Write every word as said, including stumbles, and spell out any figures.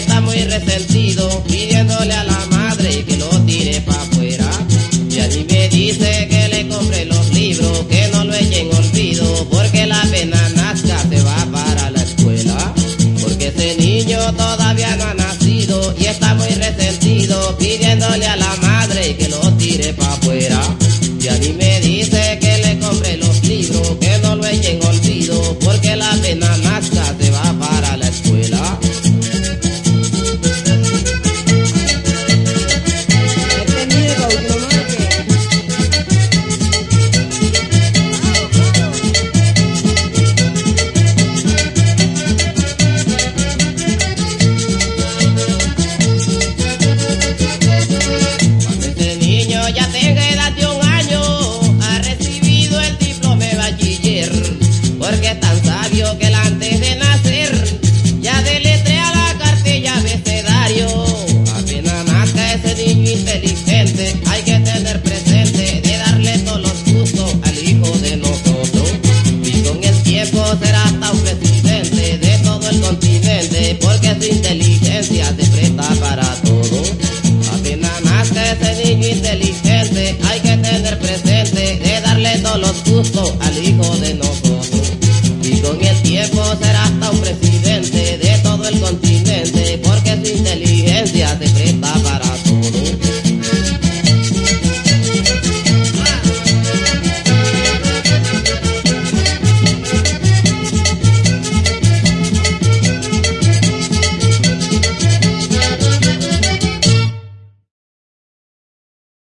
está muy resentido, pidiéndole a la madre que lo tire pa' afuera. Y a mí me dice que le compre los libros, que no lo eche en olvido, porque la pena nazca se va para la escuela. Porque ese niño todavía no ha nacido y está muy resentido, pidiéndole a la madre que lo tire pa' afuera. Y a mí me dice que le compre los libros, que no lo eche en olvido, porque la pena nazca se va para la escuela. Porque es tan sabio que él antes de nacer ya deletrea la cartilla abecedario. Apenas nazca ese niño inteligente, hay que tener presente de darle todos los gustos al hijo de nosotros. Y con el tiempo será hasta un presidente de todo el continente, porque su inteligencia se presta para todo. Apenas nazca ese niño inteligente, hay que tener presente de darle todos los gustos al